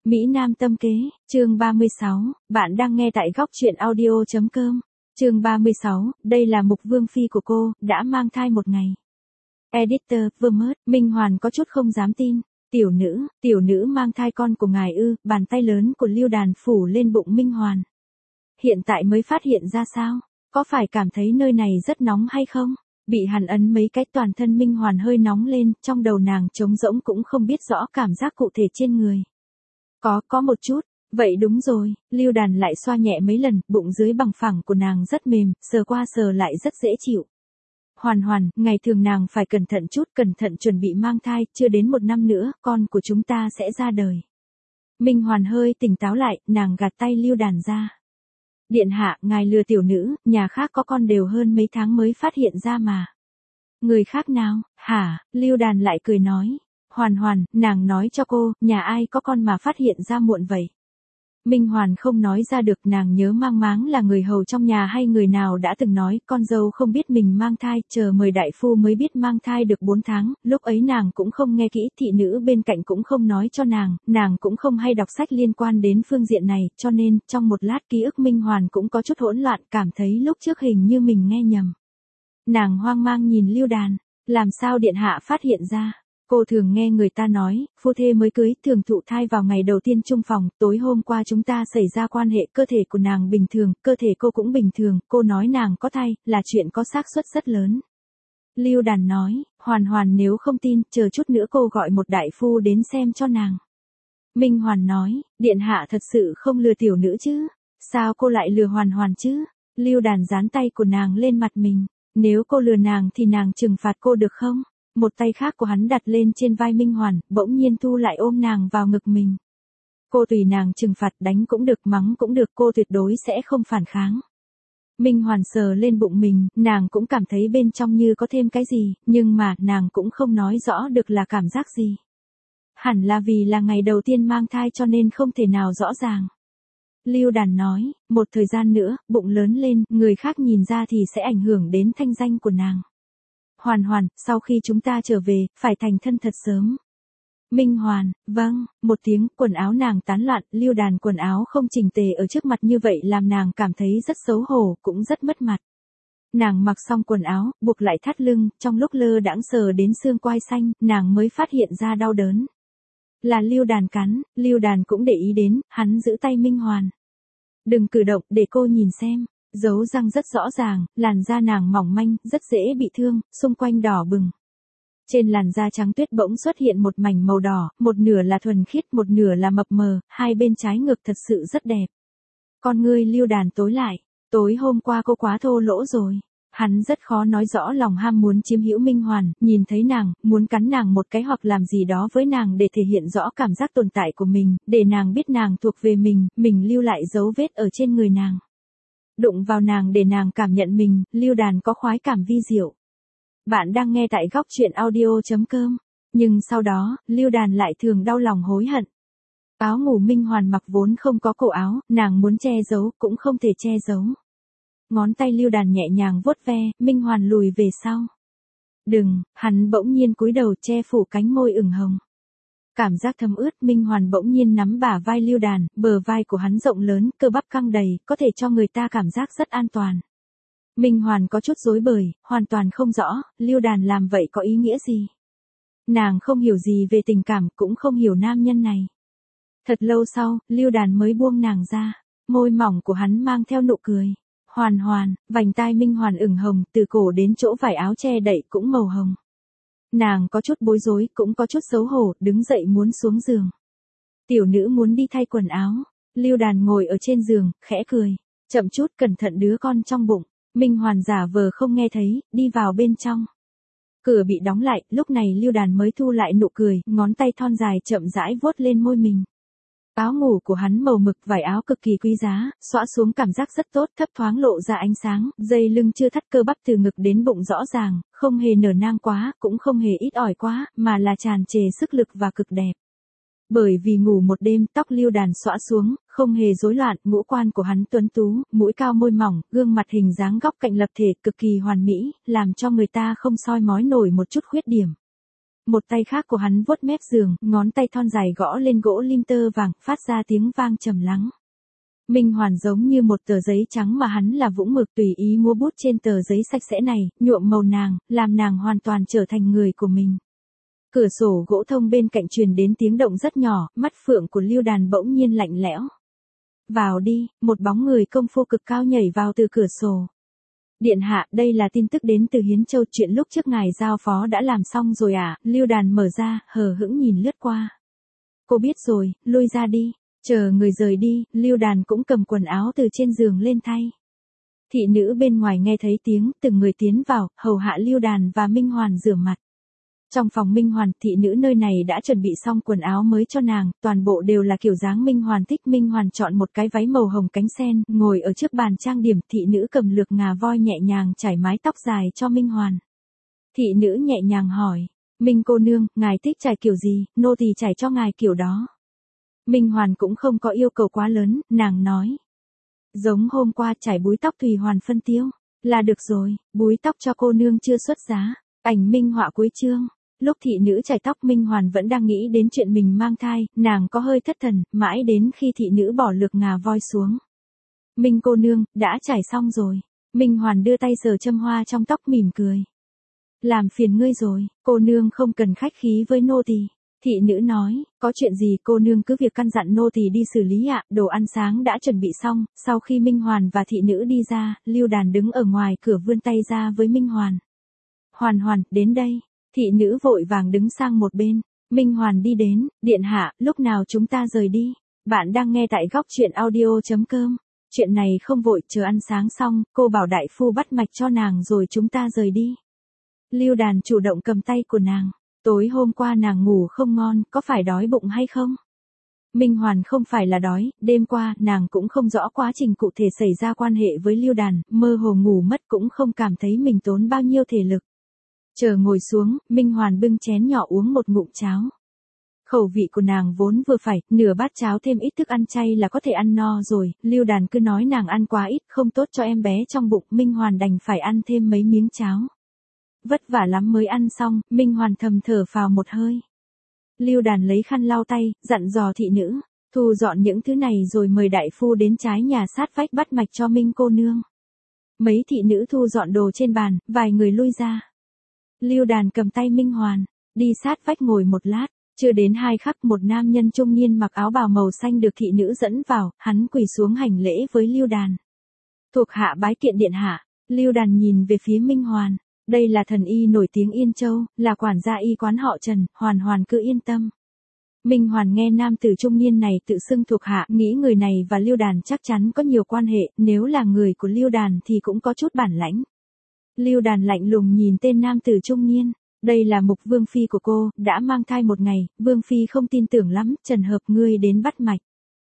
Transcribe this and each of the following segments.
Mỹ Nam tâm kế, chương 36, bạn đang nghe tại góc truyện audio.com. Chương 36, đây là mục vương phi của cô, đã mang thai một ngày. Editor, Vermont, Minh Hoàn có chút không dám tin. Tiểu nữ mang thai con của ngài ư? Bàn tay lớn của Lưu Đàn phủ lên bụng Minh Hoàn. Hiện tại mới phát hiện ra sao? Có phải cảm thấy nơi này rất nóng hay không? Bị hắn ấn mấy cái toàn thân Minh Hoàn hơi nóng lên, trong đầu nàng trống rỗng cũng không biết rõ cảm giác cụ thể trên người. Có một chút. Vậy đúng rồi, Lưu Đàn lại xoa nhẹ mấy lần, bụng dưới bằng phẳng của nàng rất mềm, sờ qua sờ lại rất dễ chịu. Hoàn, ngày thường nàng phải cẩn thận chuẩn bị mang thai, chưa đến 1 năm nữa, con của chúng ta sẽ ra đời. Minh Hoàn hơi tỉnh táo lại, nàng gạt tay Lưu Đàn ra. Điện hạ, ngài lừa tiểu nữ, nhà khác có con đều hơn mấy tháng mới phát hiện ra mà. Người khác nào, hả? Lưu Đàn lại cười nói. Hoàn, nàng nói cho cô, nhà ai có con mà phát hiện ra muộn vậy? Minh Hoàn không nói ra được, nàng nhớ mang máng là người hầu trong nhà hay người nào đã từng nói, con dâu không biết mình mang thai, chờ mời đại phu mới biết mang thai được 4 tháng, lúc ấy nàng cũng không nghe kỹ, thị nữ bên cạnh cũng không nói cho nàng cũng không hay đọc sách liên quan đến phương diện này, cho nên, trong một lát ký ức Minh Hoàn cũng có chút hỗn loạn, cảm thấy lúc trước hình như mình nghe nhầm. Nàng hoang mang nhìn Lưu Đàn, làm sao điện hạ phát hiện ra? Cô thường nghe người ta nói, phu thê mới cưới thường thụ thai vào ngày đầu tiên chung phòng, tối hôm qua chúng ta xảy ra quan hệ, cơ thể của nàng bình thường, cơ thể cô cũng bình thường, cô nói nàng có thai, là chuyện có xác suất rất lớn. Lưu Đàn nói, Hoàn nếu không tin, chờ chút nữa cô gọi một đại phu đến xem cho nàng. Minh Hoàn nói, điện hạ thật sự không lừa tiểu nữ chứ? Sao cô lại lừa Hoàn chứ? Lưu Đàn dán tay của nàng lên mặt mình, nếu cô lừa nàng thì nàng trừng phạt cô được không? Một tay khác của hắn đặt lên trên vai Minh Hoàn, bỗng nhiên thu lại ôm nàng vào ngực mình. Cô tùy nàng trừng phạt, đánh cũng được, mắng cũng được, cô tuyệt đối sẽ không phản kháng. Minh Hoàn sờ lên bụng mình, nàng cũng cảm thấy bên trong như có thêm cái gì, nhưng mà nàng cũng không nói rõ được là cảm giác gì. Hẳn là vì là ngày đầu tiên mang thai cho nên không thể nào rõ ràng. Lưu Đàn nói, một thời gian nữa, bụng lớn lên, người khác nhìn ra thì sẽ ảnh hưởng đến thanh danh của nàng. Hoàn, sau khi chúng ta trở về, phải thành thân thật sớm. Minh Hoàn, vâng, một tiếng, quần áo nàng tán loạn, Lưu Đàn quần áo không chỉnh tề ở trước mặt như vậy làm nàng cảm thấy rất xấu hổ, cũng rất mất mặt. Nàng mặc xong quần áo, buộc lại thắt lưng, trong lúc lơ đãng sờ đến xương quai xanh, nàng mới phát hiện ra đau đớn. Là Lưu Đàn cắn, Lưu Đàn cũng để ý đến, hắn giữ tay Minh Hoàn. Đừng cử động, để cô nhìn xem. Dấu răng rất rõ ràng, làn da nàng mỏng manh, rất dễ bị thương, xung quanh đỏ bừng. Trên làn da trắng tuyết bỗng xuất hiện một mảnh màu đỏ, một nửa là thuần khiết, một nửa là mập mờ, hai bên trái ngực thật sự rất đẹp. Con ngươi Lưu Đàn tối lại, tối hôm qua cô quá thô lỗ rồi. Hắn rất khó nói rõ lòng ham muốn chiếm hữu Minh Hoàn, nhìn thấy nàng, muốn cắn nàng một cái hoặc làm gì đó với nàng để thể hiện rõ cảm giác tồn tại của mình, để nàng biết nàng thuộc về mình lưu lại dấu vết ở trên người nàng. Đụng vào nàng để nàng cảm nhận mình, Lưu Đàn có khoái cảm vi diệu. Bạn đang nghe tại góc truyện audio.com. Nhưng sau đó, Lưu Đàn lại thường đau lòng hối hận. Áo ngủ Minh Hoàn mặc vốn không có cổ áo, nàng muốn che giấu, cũng không thể che giấu. Ngón tay Lưu Đàn nhẹ nhàng vuốt ve, Minh Hoàn lùi về sau. Đừng, hắn bỗng nhiên cúi đầu che phủ cánh môi ửng hồng. Cảm giác thấm ướt, Minh Hoàn bỗng nhiên nắm bả vai Lưu Đàn, bờ vai của hắn rộng lớn, cơ bắp căng đầy, có thể cho người ta cảm giác rất an toàn. Minh Hoàn có chút rối bời, hoàn toàn không rõ, Lưu Đàn làm vậy có ý nghĩa gì. Nàng không hiểu gì về tình cảm, cũng không hiểu nam nhân này. Thật lâu sau, Lưu Đàn mới buông nàng ra, môi mỏng của hắn mang theo nụ cười. Hoàn, vành tai Minh Hoàn ửng hồng, từ cổ đến chỗ vải áo che đậy cũng màu hồng. Nàng có chút bối rối, cũng có chút xấu hổ, đứng dậy muốn xuống giường. Tiểu nữ muốn đi thay quần áo. Lưu Đàn ngồi ở trên giường, khẽ cười. Chậm chút, cẩn thận đứa con trong bụng. Minh Hoàn giả vờ không nghe thấy, đi vào bên trong. Cửa bị đóng lại, lúc này Lưu Đàn mới thu lại nụ cười, ngón tay thon dài chậm rãi vuốt lên môi mình. Áo ngủ của hắn màu mực, vải áo cực kỳ quý giá, xõa xuống cảm giác rất tốt, thấp thoáng lộ ra ánh sáng, dây lưng chưa thắt, cơ bắp từ ngực đến bụng rõ ràng, không hề nở nang quá, cũng không hề ít ỏi quá, mà là tràn trề sức lực và cực đẹp. Bởi vì ngủ một đêm, tóc Lưu Đàn xõa xuống, không hề rối loạn, ngũ quan của hắn tuấn tú, mũi cao môi mỏng, gương mặt hình dáng góc cạnh lập thể cực kỳ hoàn mỹ, làm cho người ta không soi mói nổi một chút khuyết điểm. một tay khác của hắn vuốt mép giường, ngón tay thon dài gõ lên gỗ lim tơ vàng, phát ra tiếng vang trầm lắng. Minh Hoàn giống như một tờ giấy trắng mà hắn là vũng mực tùy ý múa bút trên tờ giấy sạch sẽ này, nhuộm màu nàng, làm nàng hoàn toàn trở thành người của mình. Cửa sổ gỗ thông bên cạnh truyền đến tiếng động rất nhỏ, mắt phượng của Lưu Đàn bỗng nhiên lạnh lẽo. Vào đi, một bóng người công phu cực cao nhảy vào từ cửa sổ. Điện hạ, đây là tin tức đến từ Hiến Châu, chuyện lúc trước ngài giao phó đã làm xong rồi à? Lưu Đàn mở ra, hờ hững nhìn lướt qua. Cô biết rồi, lui ra đi. Chờ người rời đi, Lưu Đàn cũng cầm quần áo từ trên giường lên thay. Thị nữ bên ngoài nghe thấy tiếng, từng người tiến vào, hầu hạ Lưu Đàn và Minh Hoàn rửa mặt. Trong phòng Minh Hoàn, thị nữ nơi này đã chuẩn bị xong quần áo mới cho nàng, toàn bộ đều là kiểu dáng Minh Hoàn thích. Minh Hoàn chọn một cái váy màu hồng cánh sen, ngồi ở trước bàn trang điểm, thị nữ cầm lược ngà voi nhẹ nhàng chải mái tóc dài cho Minh Hoàn. Thị nữ nhẹ nhàng hỏi, Minh cô nương, ngài thích chải kiểu gì, nô tỳ chải cho ngài kiểu đó. Minh Hoàn cũng không có yêu cầu quá lớn, nàng nói. Giống hôm qua chải búi tóc tùy hoàn phân tiêu, là được rồi, búi tóc cho cô nương chưa xuất giá. Ảnh minh họa cuối chương. Lúc thị nữ chải tóc Minh Hoàn vẫn đang nghĩ đến chuyện mình mang thai, nàng có hơi thất thần, mãi đến khi thị nữ bỏ lược ngà voi xuống. Minh cô nương, đã chải xong rồi. Minh Hoàn đưa tay sờ châm hoa trong tóc mỉm cười. Làm phiền ngươi rồi, cô nương không cần khách khí với nô tỳ. Thị nữ nói, có chuyện gì cô nương cứ việc căn dặn nô tỳ đi xử lý ạ. Đồ ăn sáng đã chuẩn bị xong, sau khi Minh Hoàn và thị nữ đi ra, Lưu Đàn đứng ở ngoài cửa vươn tay ra với Minh Hoàn. Hoàn Hoàn, đến đây. Thị nữ vội vàng đứng sang một bên. Minh Hoàn đi đến, điện hạ, lúc nào chúng ta rời đi. Bạn đang nghe tại góc truyện audio.com. Chuyện này không vội, chờ ăn sáng xong, cô bảo đại phu bắt mạch cho nàng rồi chúng ta rời đi. Lưu Đàn chủ động cầm tay của nàng. Tối hôm qua nàng ngủ không ngon, có phải đói bụng hay không? Minh Hoàn không phải là đói, đêm qua nàng cũng không rõ quá trình cụ thể xảy ra quan hệ với Lưu Đàn, mơ hồ ngủ mất cũng không cảm thấy mình tốn bao nhiêu thể lực. Chờ ngồi xuống, Minh Hoàn bưng chén nhỏ uống một ngụm cháo. Khẩu vị của nàng vốn vừa phải, nửa bát cháo thêm ít thức ăn chay là có thể ăn no rồi, Lưu Đàn cứ nói nàng ăn quá ít, không tốt cho em bé trong bụng, Minh Hoàn đành phải ăn thêm mấy miếng cháo. Vất vả lắm mới ăn xong, Minh Hoàn thầm thở phào một hơi. Lưu Đàn lấy khăn lau tay, dặn dò thị nữ, thu dọn những thứ này rồi mời đại phu đến trái nhà sát vách bắt mạch cho Minh cô nương. Mấy thị nữ thu dọn đồ trên bàn, vài người lui ra. Lưu Đàn cầm tay Minh Hoàn, đi sát vách ngồi một lát, chưa đến 2 khắc một nam nhân trung niên mặc áo bào màu xanh được thị nữ dẫn vào, hắn quỳ xuống hành lễ với Lưu Đàn. Thuộc hạ bái kiện điện hạ. Lưu Đàn nhìn về phía Minh Hoàn. Đây là thần y nổi tiếng Yên Châu, là quản gia y quán họ Trần, Hoàn Hoàn cứ yên tâm. Minh Hoàn nghe nam tử trung niên này tự xưng thuộc hạ, nghĩ người này và Lưu Đàn chắc chắn có nhiều quan hệ, nếu là người của Lưu Đàn thì cũng có chút bản lãnh. Lưu Đàn lạnh lùng nhìn tên nam tử trung niên, đây là Mục Vương phi của cô, đã mang thai 1 ngày, Vương phi không tin tưởng lắm, Trần Hợp ngươi đến bắt mạch.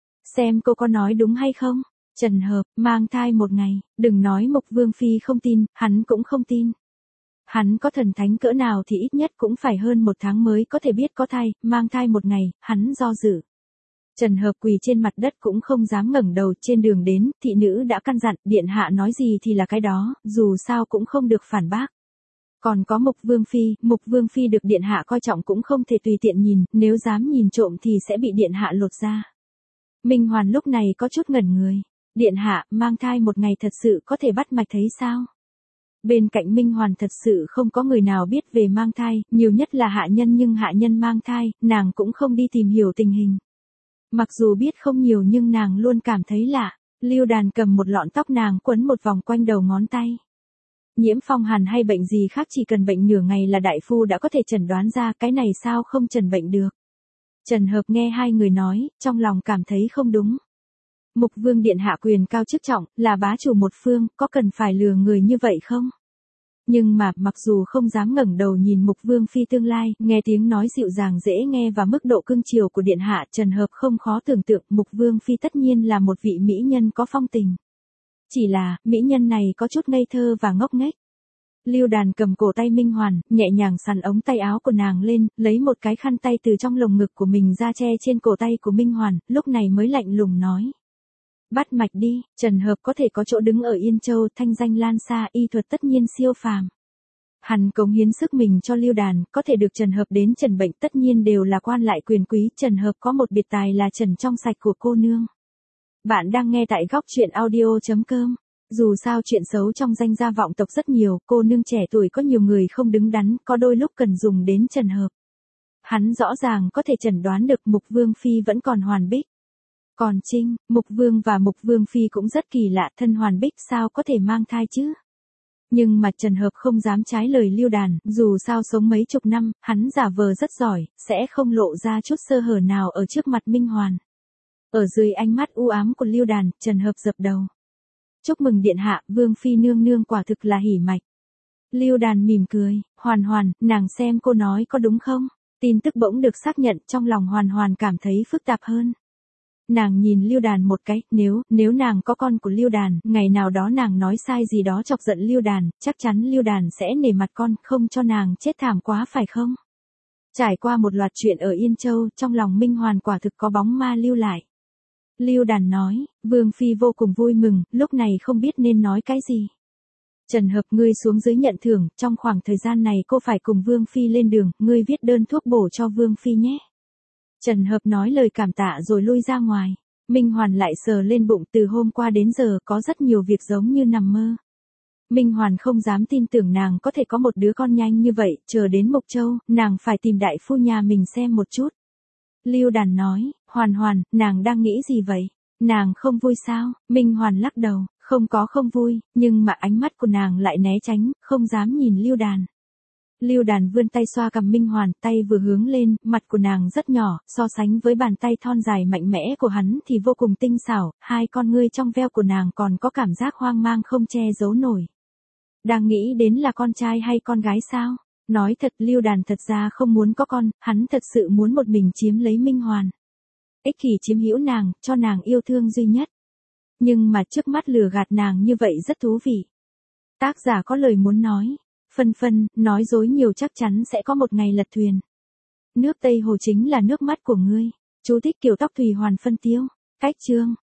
Xem cô có nói đúng hay không? Trần Hợp, mang thai 1 ngày, đừng nói Mục Vương phi không tin, hắn cũng không tin. Hắn có thần thánh cỡ nào thì ít nhất cũng phải hơn 1 tháng mới có thể biết có thai, mang thai 1 ngày, hắn do dự. Trần Hợp quỳ trên mặt đất cũng không dám ngẩng đầu, trên đường đến, thị nữ đã căn dặn, điện hạ nói gì thì là cái đó, dù sao cũng không được phản bác. Còn có Mục Vương phi được điện hạ coi trọng cũng không thể tùy tiện nhìn, nếu dám nhìn trộm thì sẽ bị điện hạ lột ra. Minh Hoàn lúc này có chút ngẩn người. Điện hạ, mang thai 1 ngày thật sự có thể bắt mạch thấy sao? Bên cạnh Minh Hoàn thật sự không có người nào biết về mang thai, nhiều nhất là hạ nhân, nhưng hạ nhân mang thai, nàng cũng không đi tìm hiểu tình hình. Mặc dù biết không nhiều nhưng nàng luôn cảm thấy lạ. Lưu Đàn cầm một lọn tóc nàng quấn một vòng quanh đầu ngón tay. Nhiễm phong hàn hay bệnh gì khác chỉ cần bệnh nửa ngày là đại phu đã có thể chẩn đoán ra, cái này sao không chẩn bệnh được. Trần Hợp nghe hai người nói, trong lòng cảm thấy không đúng. Mục Vương điện hạ quyền cao chức trọng, là bá chủ một phương, có cần phải lừa người như vậy không? Nhưng mà, mặc dù không dám ngẩng đầu nhìn Mục Vương phi tương lai, nghe tiếng nói dịu dàng dễ nghe và mức độ cưng chiều của điện hạ, Trần Hợp không khó tưởng tượng, Mục Vương phi tất nhiên là một vị mỹ nhân có phong tình. Chỉ là, mỹ nhân này có chút ngây thơ và ngốc nghếch. Lưu Đàn cầm cổ tay Minh Hoàn, nhẹ nhàng xắn ống tay áo của nàng lên, lấy một cái khăn tay từ trong lồng ngực của mình ra che trên cổ tay của Minh Hoàn, lúc này mới lạnh lùng nói. Bắt mạch đi, Trần Hợp có thể có chỗ đứng ở Yên Châu, thanh danh lan xa, y thuật tất nhiên siêu phàm. Hắn cống hiến sức mình cho Lưu Đàn, có thể được Trần Hợp đến trần bệnh tất nhiên đều là quan lại quyền quý, Trần Hợp có một biệt tài là trần trong sạch của cô nương. Bạn đang nghe tại góc truyện audio.com. Dù sao chuyện xấu trong danh gia vọng tộc rất nhiều, cô nương trẻ tuổi có nhiều người không đứng đắn, có đôi lúc cần dùng đến Trần Hợp. Hắn rõ ràng có thể chẩn đoán được Mục Vương Phi vẫn còn hoàn bích. Còn Trinh, Mục Vương và Mục Vương Phi cũng rất kỳ lạ, thân hoàn bích sao có thể mang thai chứ? Nhưng mà Trần Hợp không dám trái lời Lưu Đàn, dù sao sống mấy chục năm, hắn giả vờ rất giỏi, sẽ không lộ ra chút sơ hở nào ở trước mặt Minh Hoàn. Ở dưới ánh mắt u ám của Lưu Đàn, Trần Hợp dập đầu. Chúc mừng điện hạ, Vương Phi nương nương quả thực là hỉ mạch. Lưu Đàn mỉm cười, Hoàn Hoàn, nàng xem cô nói có đúng không? Tin tức bỗng được xác nhận, trong lòng Hoàn Hoàn cảm thấy phức tạp hơn. Nàng nhìn Lưu Đàn một cái, nếu nàng có con của Lưu Đàn, ngày nào đó nàng nói sai gì đó chọc giận Lưu Đàn, chắc chắn Lưu Đàn sẽ nể mặt con, không cho nàng chết thảm quá phải không? Trải qua một loạt chuyện ở Yên Châu, trong lòng Minh Hoàn quả thực có bóng ma lưu lại. Lưu Đàn nói, Vương Phi vô cùng vui mừng, lúc này không biết nên nói cái gì. Trần Hợp, ngươi xuống dưới nhận thưởng, trong khoảng thời gian này cô phải cùng Vương Phi lên đường, ngươi viết đơn thuốc bổ cho Vương Phi nhé. Trần Hợp nói lời cảm tạ rồi lui ra ngoài. Minh Hoàn lại sờ lên bụng, từ hôm qua đến giờ có rất nhiều việc giống như nằm mơ. Minh Hoàn không dám tin tưởng nàng có thể có một đứa con nhanh như vậy, chờ đến Mộc Châu, nàng phải tìm đại phu nhà mình xem một chút. Lưu Đàn nói, Hoàn Hoàn, nàng đang nghĩ gì vậy? Nàng không vui sao? Minh Hoàn lắc đầu, không vui, nhưng mà ánh mắt của nàng lại né tránh, không dám nhìn Lưu Đàn. Lưu Đàn vươn tay xoa cằm Minh Hoàn, tay vừa hướng lên, mặt của nàng rất nhỏ, so sánh với bàn tay thon dài mạnh mẽ của hắn thì vô cùng tinh xảo, hai con ngươi trong veo của nàng còn có cảm giác hoang mang không che giấu nổi. Đang nghĩ đến là con trai hay con gái sao? Nói thật, Lưu Đàn thật ra không muốn có con, hắn thật sự muốn một mình chiếm lấy Minh Hoàn. Ích kỷ chiếm hữu nàng, cho nàng yêu thương duy nhất. Nhưng mà trước mắt lừa gạt nàng như vậy rất thú vị. Tác giả có lời muốn nói. Phân, nói dối nhiều chắc chắn sẽ có một ngày lật thuyền. Nước Tây Hồ chính là nước mắt của ngươi. Chú thích kiểu tóc Thùy Hoàn phân tiêu. Cách chương.